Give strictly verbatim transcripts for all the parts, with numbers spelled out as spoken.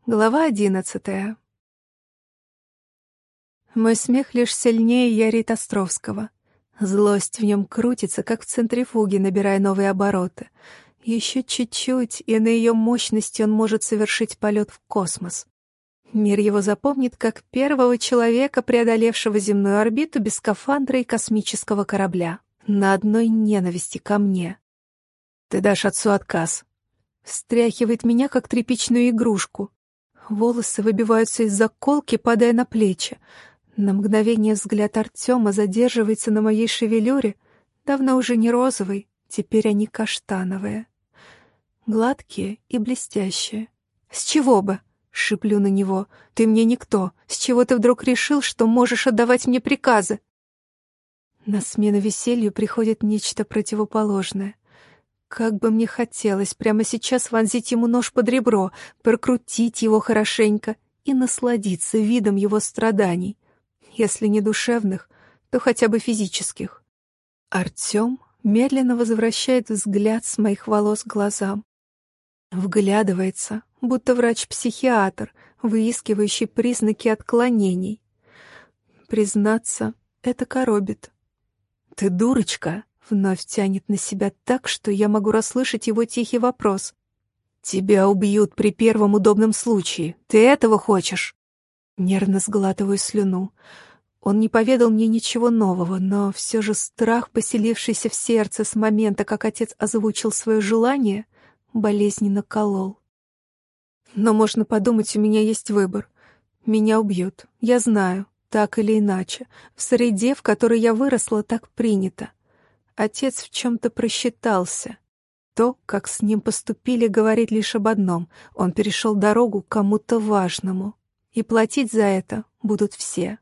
Глава одиннадцатая. Мой смех лишь сильнее ярит Островского. Злость в нем крутится, как в центрифуге, набирая новые обороты. Еще чуть-чуть, и на ее мощности он может совершить полет в космос. Мир его запомнит как первого человека, преодолевшего земную орбиту без скафандра и космического корабля. На одной ненависти ко мне. «Ты дашь отцу отказ». Встряхивает меня, как тряпичную игрушку. Волосы выбиваются из заколки, падая на плечи. На мгновение взгляд Артема задерживается на моей шевелюре, давно уже не розовой, теперь они каштановые. Гладкие и блестящие. «С чего бы?» — шиплю на него. «Ты мне никто. С чего ты вдруг решил, что можешь отдавать мне приказы?» На смену веселью приходит нечто противоположное. Как бы мне хотелось прямо сейчас вонзить ему нож под ребро, прокрутить его хорошенько и насладиться видом его страданий. Если не душевных, то хотя бы физических. Артем медленно возвращает взгляд с моих волос к глазам. Вглядывается, будто врач-психиатр, выискивающий признаки отклонений. Признаться, это коробит. «Ты дурочка!» Вновь тянет на себя так, что я могу расслышать его тихий вопрос. «Тебя убьют при первом удобном случае. Ты этого хочешь?» Нервно сглатываю слюну. Он не поведал мне ничего нового, но все же страх, поселившийся в сердце с момента, как отец озвучил свое желание, болезненно колол. Но можно подумать, у меня есть выбор. Меня убьют. Я знаю, так или иначе. В среде, в которой я выросла, так принято. Отец в чем-то просчитался. То, как с ним поступили, говорит лишь об одном. Он перешел дорогу кому-то важному. И платить за это будут все.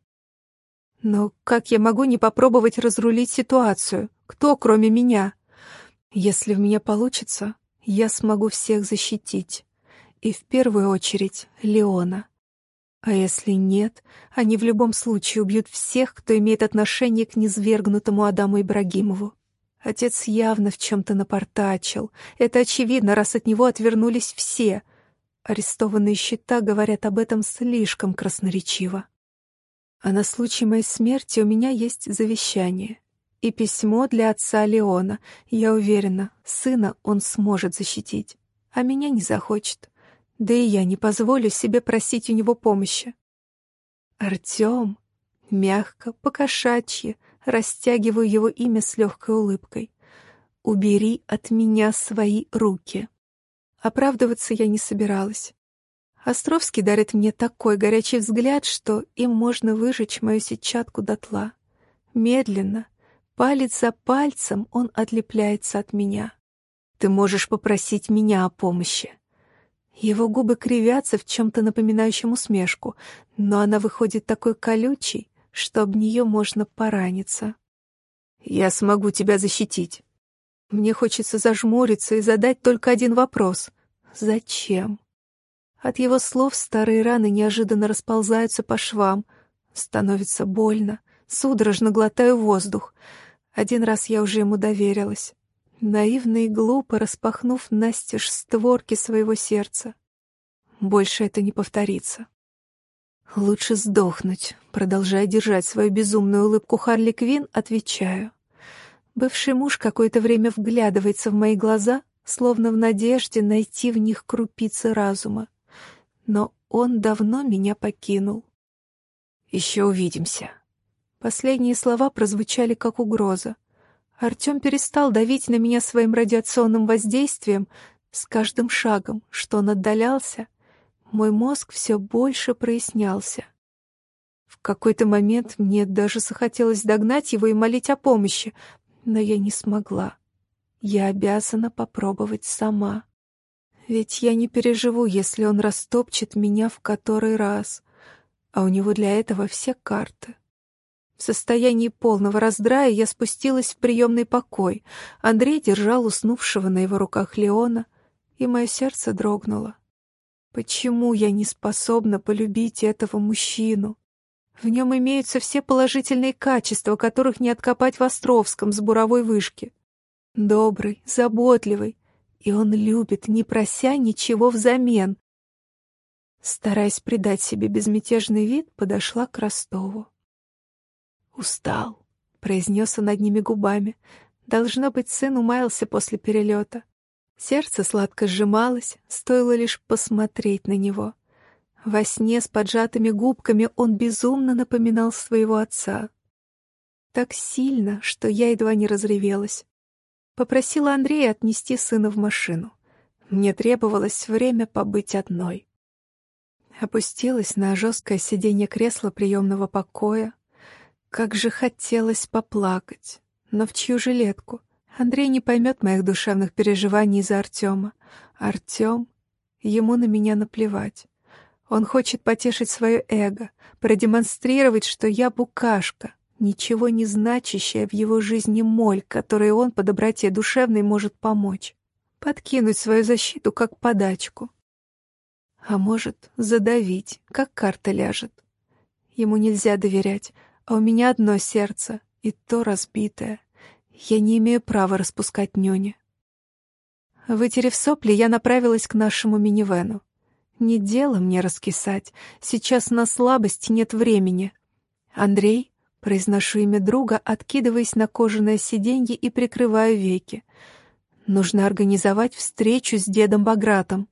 Но как я могу не попробовать разрулить ситуацию? Кто, кроме меня? Если в меня получится, я смогу всех защитить. И в первую очередь Леона. А если нет, они в любом случае убьют всех, кто имеет отношение к низвергнутому Адаму Ибрагимову. Отец явно в чем-то напортачил. Это очевидно, раз от него отвернулись все. Арестованные счета говорят об этом слишком красноречиво. А на случай моей смерти у меня есть завещание. И письмо для отца Леона. Я уверена, сына он сможет защитить. А меня не захочет. Да и я не позволю себе просить у него помощи. Артем, мягко, по-кошачьи, растягиваю его имя с легкой улыбкой. «Убери от меня свои руки». Оправдываться я не собиралась. Островский дарит мне такой горячий взгляд, что им можно выжечь мою сетчатку дотла. Медленно, палец за пальцем, он отлепляется от меня. «Ты можешь попросить меня о помощи». Его губы кривятся в чем-то напоминающем усмешку, но она выходит такой колючей, что об нее можно пораниться. «Я смогу тебя защитить». Мне хочется зажмуриться и задать только один вопрос. Зачем? От его слов старые раны неожиданно расползаются по швам. Становится больно, судорожно глотаю воздух. Один раз я уже ему доверилась. Наивно и глупо распахнув настежь створки своего сердца. Больше это не повторится. Лучше сдохнуть. Продолжая держать свою безумную улыбку Харли Квинн, отвечаю. Бывший муж какое-то время вглядывается в мои глаза, словно в надежде найти в них крупицы разума. Но он давно меня покинул. «Еще увидимся». Последние слова прозвучали как угроза. Артем перестал давить на меня своим радиационным воздействием. С каждым шагом, что он отдалялся, мой мозг все больше прояснялся. В какой-то момент мне даже захотелось догнать его и молить о помощи, но я не смогла. Я обязана попробовать сама. Ведь я не переживу, если он растопчет меня в который раз, а у него для этого все карты. В состоянии полного раздрая я спустилась в приемный покой. Андрей держал уснувшего на его руках Леона, и мое сердце дрогнуло. Почему я не способна полюбить этого мужчину? В нем имеются все положительные качества, которых не откопать в Островском с буровой вышки. Добрый, заботливый, и он любит, не прося ничего взамен. Стараясь придать себе безмятежный вид, подошла к Ростову. «Устал», — произнес он одними губами. Должно быть, сын умаялся после перелета. Сердце сладко сжималось, стоило лишь посмотреть на него. Во сне с поджатыми губками он безумно напоминал своего отца. Так сильно, что я едва не разревелась. Попросила Андрея отнести сына в машину. Мне требовалось время побыть одной. Опустилась на жесткое сиденье кресла приемного покоя. Как же хотелось поплакать. Но в чью жилетку? Андрей не поймет моих душевных переживаний из-за Артема. Артем? Ему на меня наплевать. Он хочет потешить свое эго, продемонстрировать, что я букашка, ничего не значащая в его жизни моль, которой он по доброте душевной может помочь. Подкинуть свою защиту как подачку. А может, задавить, как карта ляжет. Ему нельзя доверять, а у меня одно сердце, и то разбитое. Я не имею права распускать нюни. Вытерев сопли, я направилась к нашему минивэну. Не дело мне раскисать, сейчас на слабости нет времени. «Андрей», — произношу имя друга, откидываясь на кожаное сиденье и прикрываю веки. «Нужно организовать встречу с дедом Багратом».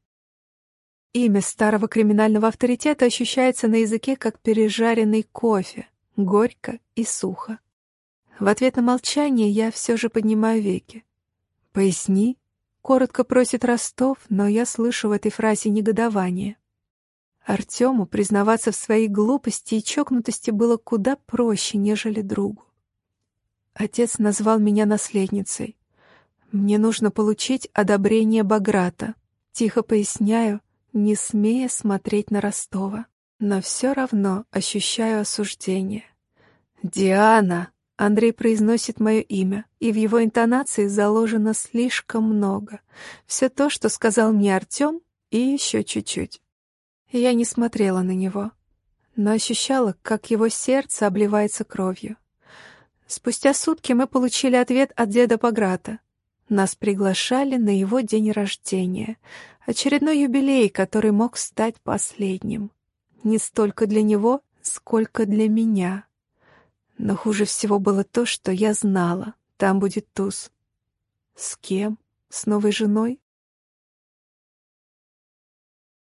Имя старого криминального авторитета ощущается на языке, как пережаренный кофе, горько и сухо. В ответ на молчание я все же поднимаю веки. «Поясни», — коротко просит Ростов, но я слышу в этой фразе негодование. Артему признаваться в своей глупости и чокнутости было куда проще, нежели другу. Отец назвал меня наследницей. Мне нужно получить одобрение Баграта. Тихо поясняю, не смея смотреть на Ростова. Но все равно ощущаю осуждение. «Диана!» — Андрей произносит мое имя, и в его интонации заложено слишком много. Все то, что сказал мне Артем, и еще чуть-чуть. Я не смотрела на него, но ощущала, как его сердце обливается кровью. Спустя сутки мы получили ответ от деда Баграта. Нас приглашали на его день рождения, очередной юбилей, который мог стать последним. Не столько для него, сколько для меня. Но хуже всего было то, что я знала, там будет туз. С кем? С новой женой?